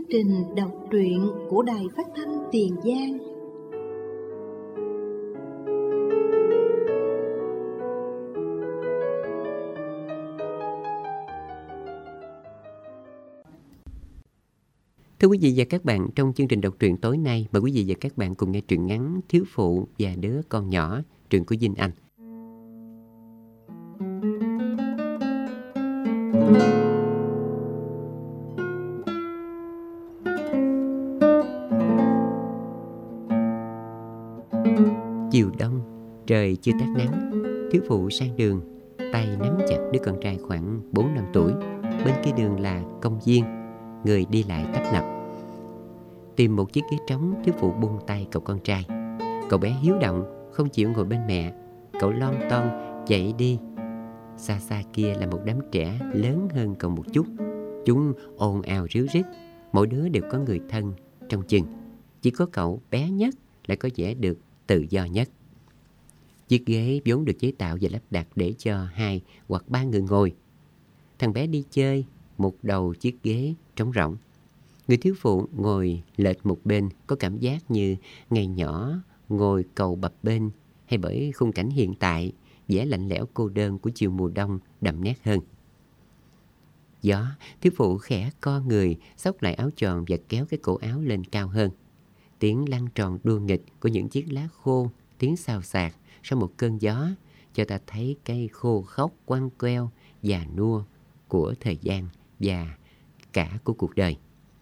trình đọc truyện của Đài Phát thanh Tiền Giang. Thưa quý vị và các bạn, trong chương trình đọc truyện tối nay, mời quý vị và các bạn cùng nghe truyện ngắn Thiếu phụ và đứa con nhỏ, truyện của Vinh Anh. Chiều đông, trời chưa tắt nắng, thiếu phụ sang đường, tay nắm chặt đứa con trai khoảng 4 năm tuổi. Bên kia đường là công viên, người đi lại tấp nập. Tìm một chiếc ghế trống, thiếu phụ buông tay cậu con trai. Cậu bé hiếu động, không chịu ngồi bên mẹ. Cậu lon ton chạy đi. Xa xa kia là một đám trẻ lớn hơn cậu một chút. Chúng ồn ào ríu rít, mỗi đứa đều có người thân trong chừng. Chỉ có cậu bé nhất lại có vẻ được tự do nhất. Chiếc ghế vốn được chế tạo và lắp đặt để cho 2 hoặc 3 người ngồi. Thằng bé đi chơi, một đầu chiếc ghế trống rỗng. Người thiếu phụ ngồi lệch một bên, có cảm giác như ngày nhỏ ngồi cầu bập bênh, hay bởi khung cảnh hiện tại, vẻ lạnh lẽo cô đơn của chiều mùa đông đậm nét hơn. Gió, thiếu phụ khẽ co người, xốc lại áo tròn và kéo cái cổ áo lên cao hơn. Tiếng lăn tròn đua nghịch của những chiếc lá khô, tiếng xào xạc sau một cơn gió, cho ta thấy cây khô khốc quăng queo, già nua của thời gian và cả của cuộc đời.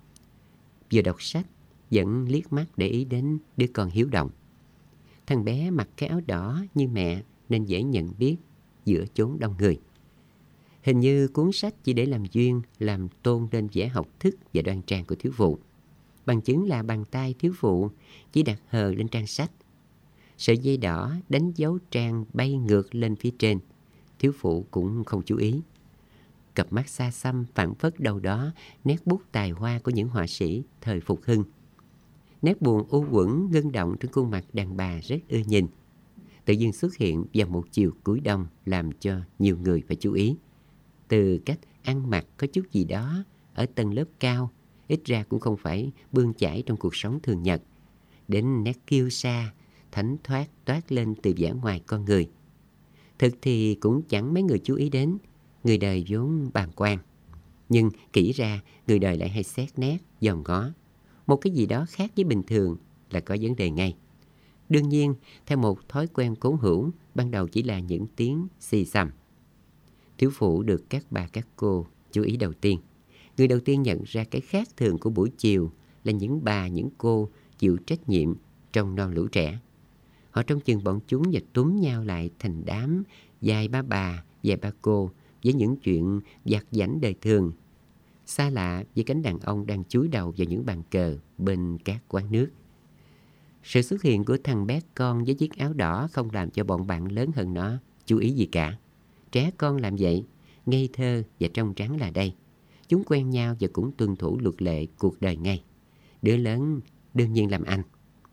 Vừa đọc sách, vẫn liếc mắt để ý đến đứa con hiếu động. Thằng bé mặc cái áo đỏ như mẹ nên dễ nhận biết giữa chốn đông người. Hình như cuốn sách chỉ để làm duyên, làm tôn lên vẻ học thức và đoan trang của thiếu phụ. Bằng chứng là bàn tay thiếu phụ chỉ đặt hờ lên trang sách. Sợi dây đỏ đánh dấu trang bay ngược lên phía trên. Thiếu phụ cũng không chú ý. Cặp mắt xa xăm phảng phất đâu đó nét bút tài hoa của những họa sĩ thời Phục Hưng. Nét buồn u uẩn ngưng động trên khuôn mặt đàn bà rất ưa nhìn. Tự dưng xuất hiện vào một chiều cuối đông làm cho nhiều người phải chú ý. Từ cách ăn mặc có chút gì đó ở tầng lớp cao, ít ra cũng không phải bươn chải trong cuộc sống thường nhật, đến nét kiêu sa, thánh thoát toát lên từ vẻ ngoài con người. Thực thì cũng chẳng mấy người chú ý đến, người đời vốn bàng quan. Nhưng kỹ ra, người đời lại hay xét nét, dòm ngó. Một cái gì đó khác với bình thường là có vấn đề ngay. Đương nhiên, theo một thói quen cố hữu, ban đầu chỉ là những tiếng xì xầm. Thiếu phụ được các bà các cô chú ý đầu tiên. Người đầu tiên nhận ra cái khác thường của buổi chiều là những bà, những cô chịu trách nhiệm trong non lũ trẻ. Họ trông chừng bọn chúng và túm nhau lại thành đám, vài ba bà, vài ba cô, với những chuyện vặt vãnh đời thường, xa lạ với cánh đàn ông đang chúi đầu vào những bàn cờ bên các quán nước. Sự xuất hiện của thằng bé con với chiếc áo đỏ không làm cho bọn bạn lớn hơn nó chú ý gì cả. Trẻ con làm vậy, ngây thơ và trong trắng là đây. Chúng quen nhau và cũng tuân thủ luật lệ cuộc đời ngay. Đứa lớn đương nhiên làm anh.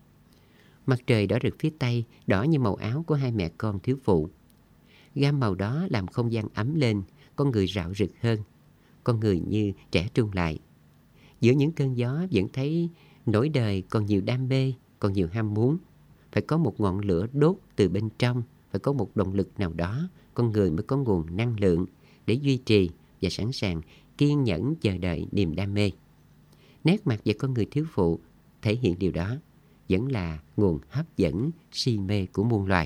Mặt trời đỏ rực phía tây, đỏ như màu áo của 2 mẹ con thiếu phụ. Gam màu đó làm không gian ấm lên, con người rạo rực hơn. Con người như trẻ trung lại. Giữa những cơn gió vẫn thấy nỗi đời còn nhiều đam mê, còn nhiều ham muốn. Phải có một ngọn lửa đốt từ bên trong, phải có một động lực nào đó, con người mới có nguồn năng lượng để duy trì và sẵn sàng kiên nhẫn chờ đợi niềm đam mê. Nét mặt và con người thiếu phụ thể hiện điều đó, vẫn là nguồn hấp dẫn, si mê của muôn loài.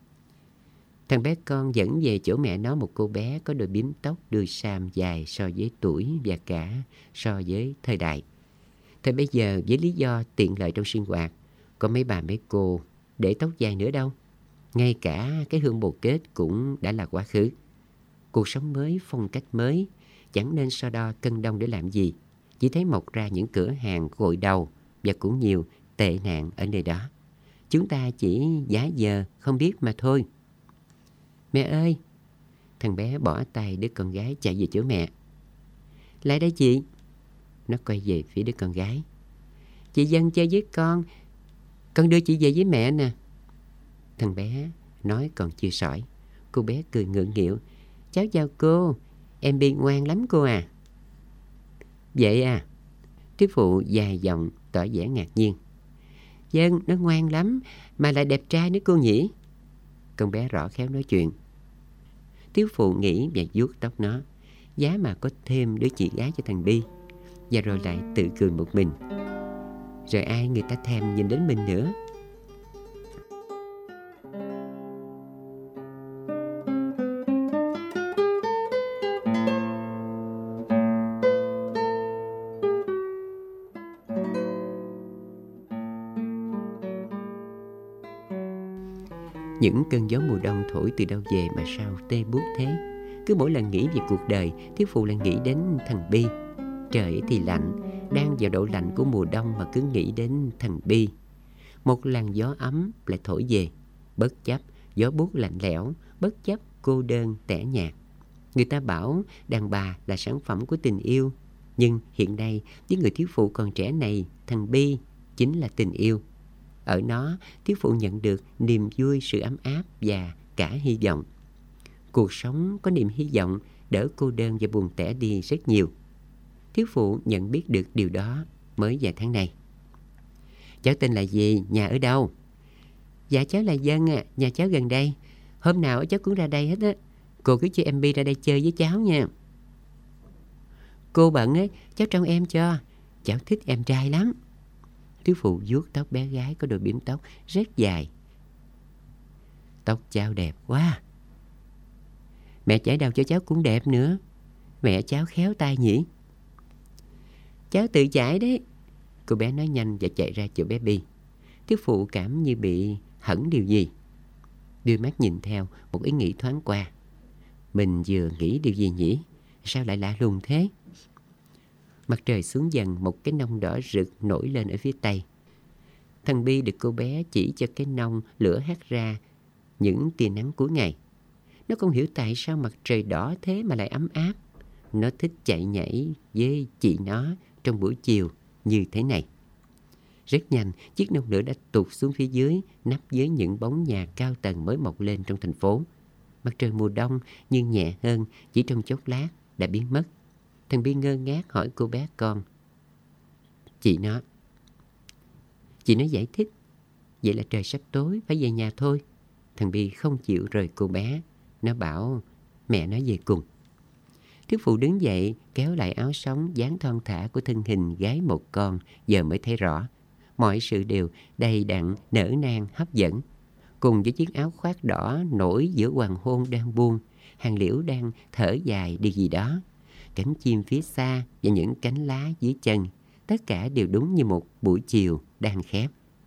Thằng bé con dẫn về chỗ mẹ nó một cô bé có đôi bím tóc đuôi sam dài so với tuổi và cả so với thời đại. Thời bây giờ với lý do tiện lợi trong sinh hoạt, có mấy bà mấy cô để tóc dài nữa đâu. Ngay cả cái hương bồ kết cũng đã là quá khứ. Cuộc sống mới, phong cách mới, chẳng nên so đo cân đong để làm gì. Chỉ thấy mọc ra những cửa hàng gội đầu và cũng nhiều tệ nạn ở nơi đó. Chúng ta chỉ giả vờ không biết mà thôi. Mẹ ơi! Thằng bé bỏ tay đứa con gái chạy về chỗ mẹ. Lại đây chị! Nó quay về phía đứa con gái. Chị Dân chơi với con đưa chị về với mẹ nè. Thằng bé nói còn chưa sỏi. Cô bé cười ngượng nghịu. Cháu chào cô, em Bi ngoan lắm cô à. Vậy à? Thiếu phụ dài giọng tỏ vẻ ngạc nhiên. Dân, nó ngoan lắm, mà lại đẹp trai nữa cô nhỉ? Con bé rõ khéo nói chuyện. Thiếu phụ nghĩ và vuốt tóc nó. Giá mà có thêm đứa chị gái cho thằng Bi. Và rồi lại tự cười một mình. Rồi ai người ta thèm nhìn đến mình nữa. Những cơn gió mùa đông thổi từ đâu về mà sao tê buốt thế. Cứ mỗi lần nghĩ về cuộc đời, thiếu phụ lại nghĩ đến thằng Bi. Trời thì lạnh, đang vào độ lạnh của mùa đông mà cứ nghĩ đến thằng Bi. Một làn gió ấm lại thổi về. Bất chấp gió buốt lạnh lẽo, bất chấp cô đơn tẻ nhạt. Người ta bảo đàn bà là sản phẩm của tình yêu. Nhưng hiện nay với người thiếu phụ còn trẻ này, thằng Bi chính là tình yêu. Ở nó, thiếu phụ nhận được niềm vui, sự ấm áp và cả hy vọng. Cuộc sống có niềm hy vọng đỡ cô đơn và buồn tẻ đi rất nhiều. Thiếu phụ nhận biết được điều đó mới vài tháng này. Cháu tên là gì? Nhà ở đâu? Dạ cháu là Dân ạ, nhà cháu gần đây. Hôm nào cháu cũng ra đây hết á. Cô cứ cho em Bi ra đây chơi với cháu nha. Cô bận ấy, cháu trông em cho. Cháu thích em trai lắm. Thiếu phụ vuốt tóc bé gái có đôi bím tóc rất dài. Tóc cháu đẹp quá. Mẹ chải đầu cho cháu cũng đẹp nữa. Mẹ cháu khéo tay nhỉ? Cháu tự chải đấy. Cô bé nói nhanh và chạy ra chỗ bé Bi. Thiếu phụ cảm như bị hẫng điều gì. Đưa mắt nhìn theo, một ý nghĩ thoáng qua. Mình vừa nghĩ điều gì nhỉ? Sao lại lạ lùng thế? Mặt trời xuống dần, một cái nông đỏ rực nổi lên ở phía tây. Thằng Bi được cô bé chỉ cho cái nông lửa hắt ra những tia nắng cuối ngày. Nó không hiểu tại sao mặt trời đỏ thế mà lại ấm áp. Nó thích chạy nhảy với chị nó trong buổi chiều như thế này. Rất nhanh, chiếc nông lửa đã tụt xuống phía dưới, nắp dưới những bóng nhà cao tầng mới mọc lên trong thành phố. Mặt trời mùa đông nhưng nhẹ hơn, chỉ trong chốc lát đã biến mất. Thằng Bi ngơ ngác hỏi cô bé con. Chị nó giải thích. Vậy là trời sắp tối, phải về nhà thôi. Thằng Bi không chịu rời cô bé. Nó bảo mẹ nó về cùng. Thiếu phụ đứng dậy, kéo lại áo sống dáng thon thả của thân hình gái một con, giờ mới thấy rõ. Mọi sự đều đầy đặn, nở nang, hấp dẫn. Cùng với chiếc áo khoác đỏ nổi giữa hoàng hôn đang buông, hàng liễu đang thở dài điều gì đó. Cánh chim phía xa và những cánh lá dưới chân, tất cả đều đúng như một buổi chiều đang khép.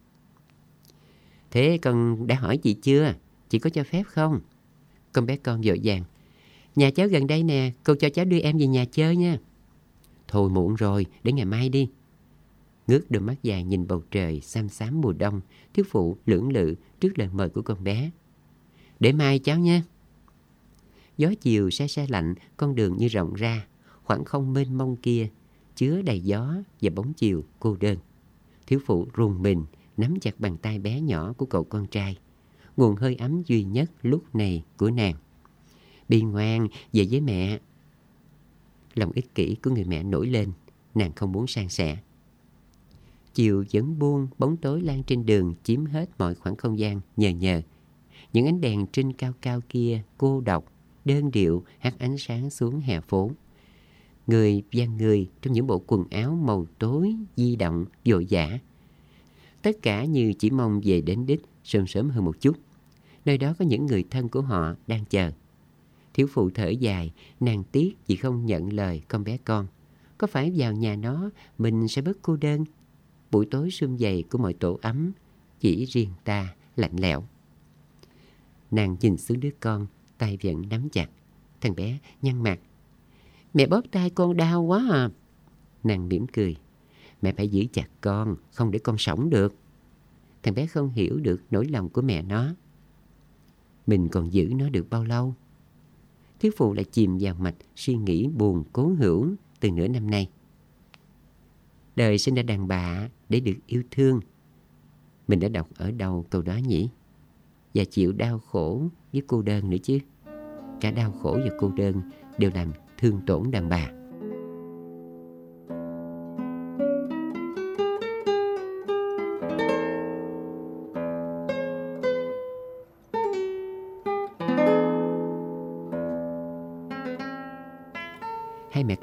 Thế con đã hỏi chị chưa? Chị có cho phép không? Con bé con vội vàng. Nhà cháu gần đây nè, cô cho cháu đưa em về nhà chơi nha. Thôi muộn rồi, để ngày mai đi. Ngước đôi mắt dài nhìn bầu trời xám xám mùa đông, thiếu phụ lưỡng lự trước lời mời của con bé. Để mai cháu nha. Gió chiều se se lạnh, con đường như rộng ra, khoảng không mênh mông kia chứa đầy gió và bóng chiều cô đơn. Thiếu phụ rùng mình nắm chặt bàn tay bé nhỏ của cậu con trai, nguồn hơi ấm duy nhất lúc này của nàng. Bi ngoan, về với mẹ. Lòng ích kỷ của người mẹ nổi lên, nàng không muốn san sẻ. Chiều vẫn buông, bóng tối lan trên đường chiếm hết mọi khoảng không gian nhờ nhờ. Những ánh đèn trên cao cao kia cô độc, đơn điệu hắt ánh sáng xuống hè phố. Người và người trong những bộ quần áo màu tối di động vội vã. Tất cả như chỉ mong về đến đích sớm sớm hơn một chút. Nơi đó có những người thân của họ đang chờ. Thiếu phụ thở dài, nàng tiếc vì không nhận lời con bé con. Có phải vào nhà nó mình sẽ bớt cô đơn? Buổi tối sum vầy của mọi tổ ấm, chỉ riêng ta lạnh lẽo. Nàng nhìn xuống đứa con, tay vẫn nắm chặt. Thằng bé nhăn mặt. Mẹ bóp tay con đau quá à. Nàng mỉm cười. Mẹ phải giữ chặt con, không để con sõng được. Thằng bé không hiểu được nỗi lòng của mẹ nó. Mình còn giữ nó được bao lâu? Thiếu phụ lại chìm vào mạch suy nghĩ buồn cố hữu từ nửa năm nay. Đời sinh ra đàn bà để được yêu thương. Mình đã đọc ở đâu câu đó nhỉ? Và chịu đau khổ với cô đơn nữa chứ. Cả đau khổ và cô đơn đều làm thương tổn đàn bà.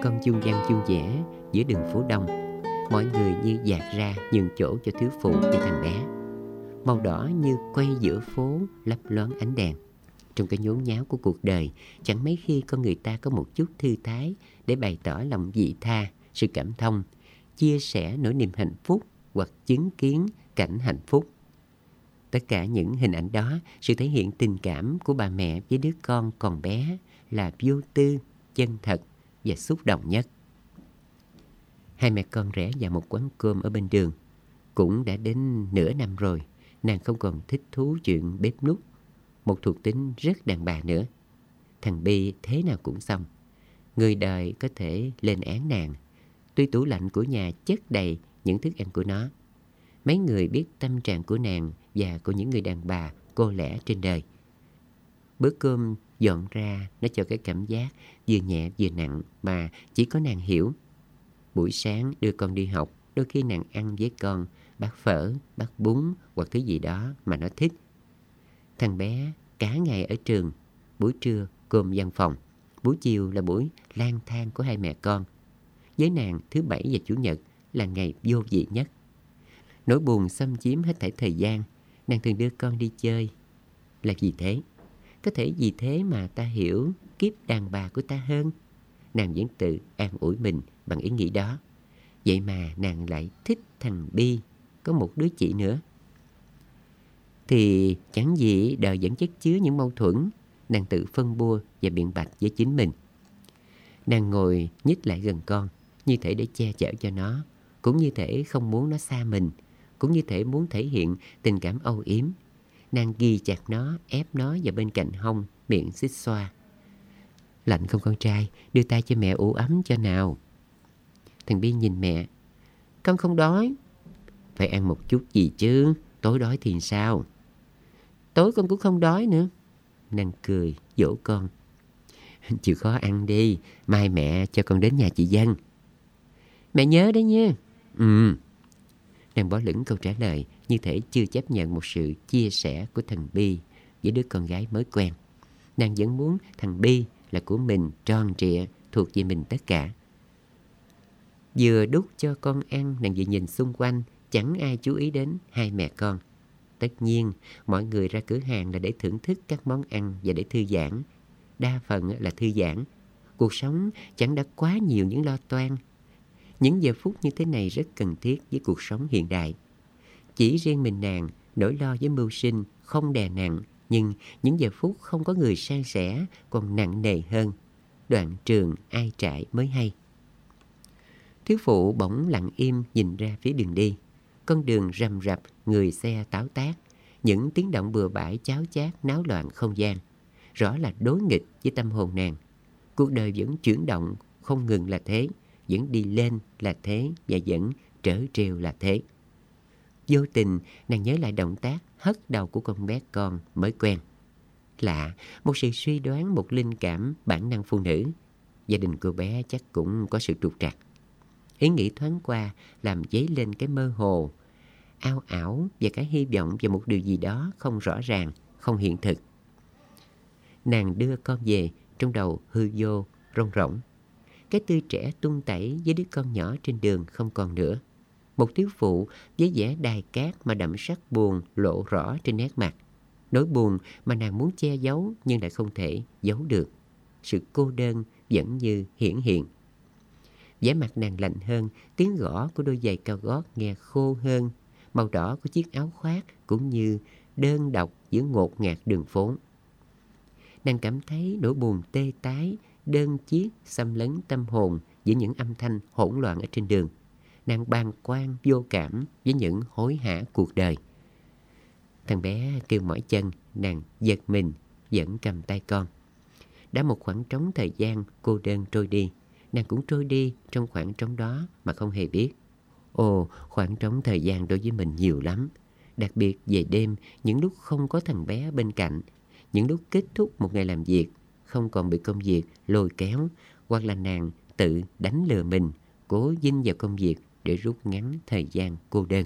con chung văn chung vẽ giữa đường phố đông. Mọi người như dạt ra nhường chỗ cho thiếu phụ và thằng bé. Màu đỏ như quay giữa phố lấp loáng ánh đèn. Trong cái nhốn nháo của cuộc đời, chẳng mấy khi con người ta có một chút thư thái để bày tỏ lòng vị tha, sự cảm thông, chia sẻ nỗi niềm hạnh phúc hoặc chứng kiến cảnh hạnh phúc. Tất cả những hình ảnh đó, sự thể hiện tình cảm của bà mẹ với đứa con còn bé là vô tư, chân thật và xúc động nhất. Hai mẹ con rẽ vào một quán cơm ở bên đường. Cũng đã đến nửa năm rồi, nàng không còn thích thú chuyện bếp núc, một thuộc tính rất đàn bà nữa. Thằng Bi thế nào cũng xong. Người đời có thể lên án nàng, tuy tủ lạnh của nhà chất đầy những thức ăn của nó. Mấy người biết tâm trạng của nàng và của những người đàn bà cô lẻ trên đời. Bữa cơm dọn ra nó cho cái cảm giác vừa nhẹ vừa nặng mà chỉ có nàng hiểu. Buổi sáng đưa con đi học, đôi khi nàng ăn với con bát phở, bát bún hoặc thứ gì đó mà nó thích. Thằng bé cả ngày ở trường, buổi trưa cơm văn phòng, buổi chiều là buổi lang thang của hai mẹ con. Với nàng, thứ Bảy và Chủ nhật là ngày vô vị nhất. Nỗi buồn xâm chiếm hết thảy thời gian. Nàng thường đưa con đi chơi. Là vì thế, có thể vì thế mà ta hiểu kiếp đàn bà của ta hơn. Nàng vẫn tự an ủi mình bằng ý nghĩ đó. Vậy mà nàng lại thích thằng Bi, có một đứa chị nữa. Thì chẳng gì đời vẫn chất chứa những mâu thuẫn. Nàng tự phân bua và biện bạch với chính mình. Nàng ngồi nhích lại gần con, như thể để che chở cho nó, cũng như thể không muốn nó xa mình, cũng như thể muốn thể hiện tình cảm âu yếm. Nàng ghi chặt nó, ép nó vào bên cạnh hông, miệng xích xoa. Lạnh không con trai, đưa tay cho mẹ ủ ấm cho nào. Thằng Bi nhìn mẹ. Con không đói. Phải ăn một chút gì chứ, tối đói thì sao? Tối con cũng không đói nữa. Nàng cười, dỗ con. Chịu khó ăn đi, mai mẹ cho con đến nhà chị Văn. Mẹ nhớ đấy nha. Nàng bỏ lửng câu trả lời, như thể chưa chấp nhận một sự chia sẻ của thằng Bi với đứa con gái mới quen. Nàng vẫn muốn thằng Bi là của mình, tròn trịa, thuộc về mình tất cả. Vừa đút cho con ăn, nàng vừa nhìn xung quanh, chẳng ai chú ý đến hai mẹ con. Tất nhiên, mọi người ra cửa hàng là để thưởng thức các món ăn và để thư giãn. Đa phần là thư giãn. Cuộc sống chẳng đã quá nhiều những lo toan. Những giờ phút như thế này rất cần thiết với cuộc sống hiện đại. Chỉ riêng mình nàng, nỗi lo với mưu sinh không đè nặng, nhưng những giờ phút không có người san sẻ còn nặng nề hơn. Đoạn trường ai trải mới hay. Thiếu phụ bỗng lặng im nhìn ra phía đường đi. Con đường rầm rập, người xe táo tác. Những tiếng động bừa bãi cháo chát náo loạn không gian. Rõ là đối nghịch với tâm hồn nàng. Cuộc đời vẫn chuyển động không ngừng là thế, vẫn đi lên là thế và vẫn trở trêu là thế. Vô tình nàng nhớ lại động tác hất đầu của con bé con mới quen. Lạ, một sự suy đoán, một linh cảm bản năng phụ nữ. Gia đình cô bé chắc cũng có sự trục trặc. Ý nghĩ thoáng qua làm dấy lên cái mơ hồ, ao ảo và cả hy vọng vào một điều gì đó không rõ ràng, không hiện thực. Nàng đưa con về, trong đầu hư vô, rông rỗng. Cái tươi trẻ tung tẩy với đứa con nhỏ trên đường không còn nữa. Một thiếu phụ với vẻ đài cát mà đậm sắc buồn lộ rõ trên nét mặt. Nỗi buồn mà nàng muốn che giấu nhưng lại không thể giấu được. Sự cô đơn vẫn như hiển hiện. Vẻ mặt nàng lạnh hơn, tiếng gõ của đôi giày cao gót nghe khô hơn. Màu đỏ của chiếc áo khoác cũng như đơn độc giữa ngột ngạt đường phố. Nàng cảm thấy nỗi buồn tê tái, đơn chiếc xâm lấn tâm hồn với những âm thanh hỗn loạn ở trên đường. Nàng bàng quan vô cảm với những hối hả cuộc đời. Thằng bé kêu mỏi chân, nàng giật mình, vẫn cầm tay con. Đã một khoảng trống thời gian cô đơn trôi đi. Nàng cũng trôi đi trong khoảng trống đó mà không hề biết. Ồ, khoảng trống thời gian đối với mình nhiều lắm. Đặc biệt về đêm, những lúc không có thằng bé bên cạnh. Những lúc kết thúc một ngày làm việc, không còn bị công việc lôi kéo. Hoặc là nàng tự đánh lừa mình, cố dinh vào công việc để rút ngắn thời gian cô đơn.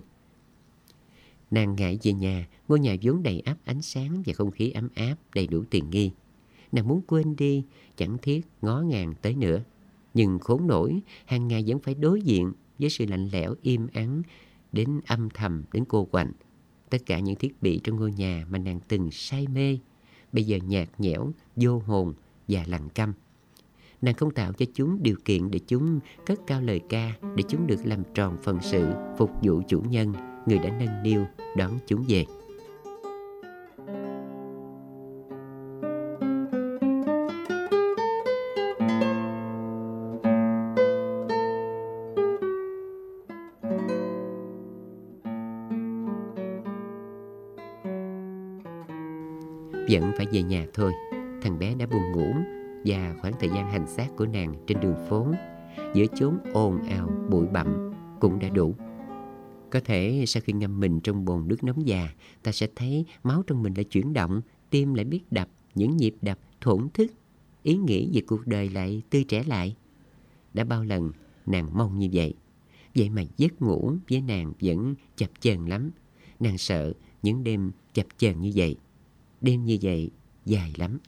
Nàng ngại về nhà, ngôi nhà vốn đầy ắp ánh sáng và không khí ấm áp, đầy đủ tiện nghi. Nàng muốn quên đi, chẳng thiết ngó ngàng tới nữa. Nhưng khốn nổi, hàng ngày vẫn phải đối diện với sự lạnh lẽo im ắng, đến âm thầm, đến cô quạnh. Tất cả những thiết bị trong ngôi nhà mà nàng từng say mê, bây giờ nhạt nhẽo, vô hồn và lặng câm. Nàng không tạo cho chúng điều kiện để chúng cất cao lời ca, để chúng được làm tròn phận sự, phục vụ chủ nhân, người đã nâng niu đón chúng về. Vẫn phải về nhà thôi. Thằng bé đã buồn ngủ, và khoảng thời gian hành xác của nàng trên đường phố, giữa chốn ồn ào bụi bặm, cũng đã đủ. Có thể sau khi ngâm mình trong bồn nước nóng già, ta sẽ thấy máu trong mình lại chuyển động, tim lại biết đập những nhịp đập thổn thức, ý nghĩ về cuộc đời lại tươi trẻ lại. Đã bao lần nàng mong như vậy, vậy mà giấc ngủ với nàng vẫn chập chờn lắm. Nàng sợ những đêm chập chờn như vậy, đêm như vậy dài lắm.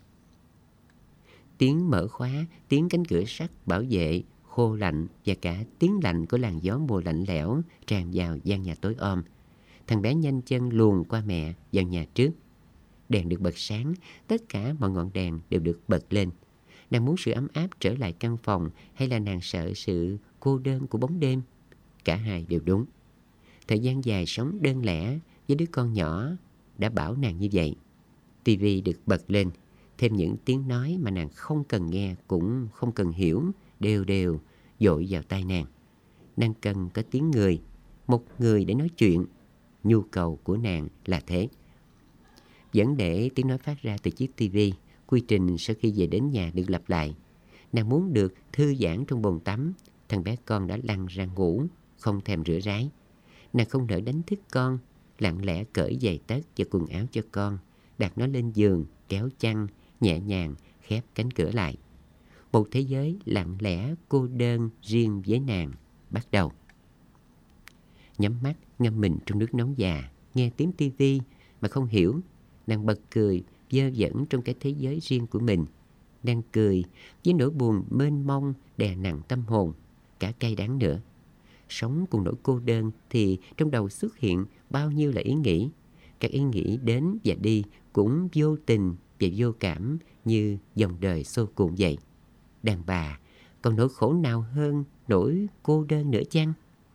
Tiếng mở khóa, tiếng cánh cửa sắt bảo vệ khô lạnh và cả tiếng lạnh của làn gió mùa lạnh lẽo tràn vào gian nhà tối om. Thằng bé nhanh chân luồn qua mẹ vào nhà trước. Đèn được bật sáng, tất cả mọi ngọn đèn đều được bật lên. Nàng muốn sự ấm áp trở lại căn phòng, hay là nàng sợ sự cô đơn của bóng đêm? Cả hai đều đúng. Thời gian dài sống đơn lẻ với đứa con nhỏ đã bảo nàng như vậy. TV được bật lên, thêm những tiếng nói mà nàng không cần nghe cũng không cần hiểu, đều đều dội vào tai nàng. Nàng cần có tiếng người, một người để nói chuyện. Nhu cầu của nàng là thế. Vẫn để tiếng nói phát ra từ chiếc TV. Quy trình sau khi về đến nhà được lặp lại. Nàng muốn được thư giãn trong bồn tắm. Thằng bé con đã lăn ra ngủ, không thèm rửa ráy. Nàng không nỡ đánh thức con, lặng lẽ cởi giày tất và quần áo cho con, đặt nó lên giường, kéo chăn, nhẹ nhàng khép cánh cửa lại. Một thế giới lặng lẽ cô đơn riêng với nàng bắt đầu. Nhắm mắt ngâm mình trong nước nóng già, nghe tiếng tivi mà không hiểu. Nàng bật cười vơ vẩn trong cái thế giới riêng của mình. Nàng cười với nỗi buồn mênh mông đè nặng tâm hồn, cả cay đắng nữa. Sống cùng nỗi cô đơn thì trong đầu xuất hiện bao nhiêu là ý nghĩ. Các ý nghĩ đến và đi cũng vô tình và vô cảm như dòng đời xô cuộn vậy. Đàn bà, còn nỗi khổ nào hơn nỗi cô đơn nữa chăng?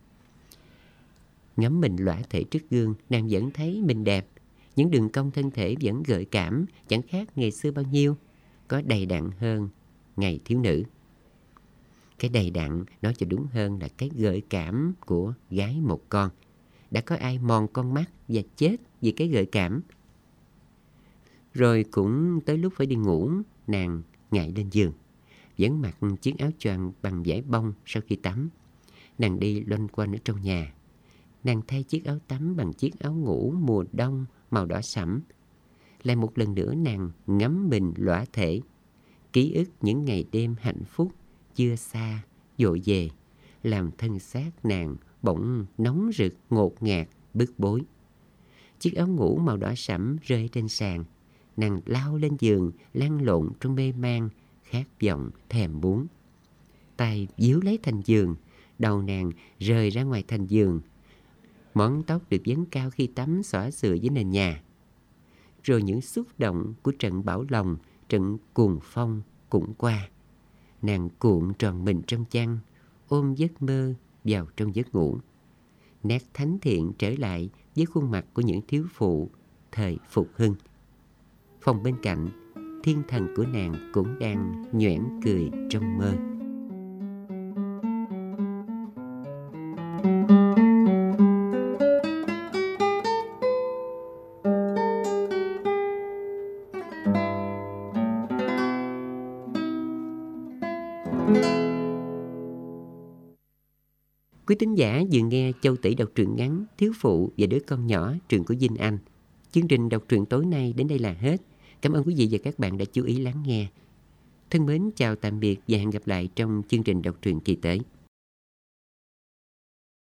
Ngắm mình lõa thể trước gương, nàng vẫn thấy mình đẹp. Những đường cong thân thể vẫn gợi cảm, chẳng khác ngày xưa bao nhiêu. Có đầy đặn hơn ngày thiếu nữ. Cái đầy đặn nói cho đúng hơn là cái gợi cảm của gái một con. Đã có ai mòn con mắt và chết vì cái gợi cảm. Rồi cũng tới lúc phải đi ngủ, nàng ngại lên giường, vẫn mặc chiếc áo choàng bằng vải bông sau khi tắm. Nàng đi loanh quanh ở trong nhà. Nàng thay chiếc áo tắm bằng chiếc áo ngủ mùa đông màu đỏ sẫm. Lại một lần nữa nàng ngắm mình lõa thể. Ký ức những ngày đêm hạnh phúc chưa xa dội về, làm thân xác nàng bỗng nóng rực, ngột ngạt, bức bối. Chiếc áo ngủ màu đỏ sẫm rơi trên sàn. Nàng lao lên giường, lăn lộn trong mê man, khát vọng, thèm muốn. Tay víu lấy thành giường, đầu nàng rời ra ngoài thành giường. Món tóc được vấn cao khi tắm xõa xựa với nền nhà. Rồi những xúc động của trận bão lòng, trận cuồng phong cũng qua. Nàng cuộn tròn mình trong chăn, ôm giấc mơ vào trong giấc ngủ. Nét thánh thiện trở lại với khuôn mặt của những thiếu phụ thời phục hưng. Phòng bên cạnh, thiên thần của nàng cũng đang nhoẻn cười trong mơ. Quý tín giả vừa nghe Châu Tỷ đọc truyện ngắn Thiếu Phụ và Đứa Con Nhỏ, truyện của Vinh Anh. Chương trình đọc truyện tối nay đến đây là hết. Cảm ơn quý vị và các bạn đã chú ý lắng nghe. Thân mến chào tạm biệt và hẹn gặp lại trong chương trình đọc truyện kỳ tới.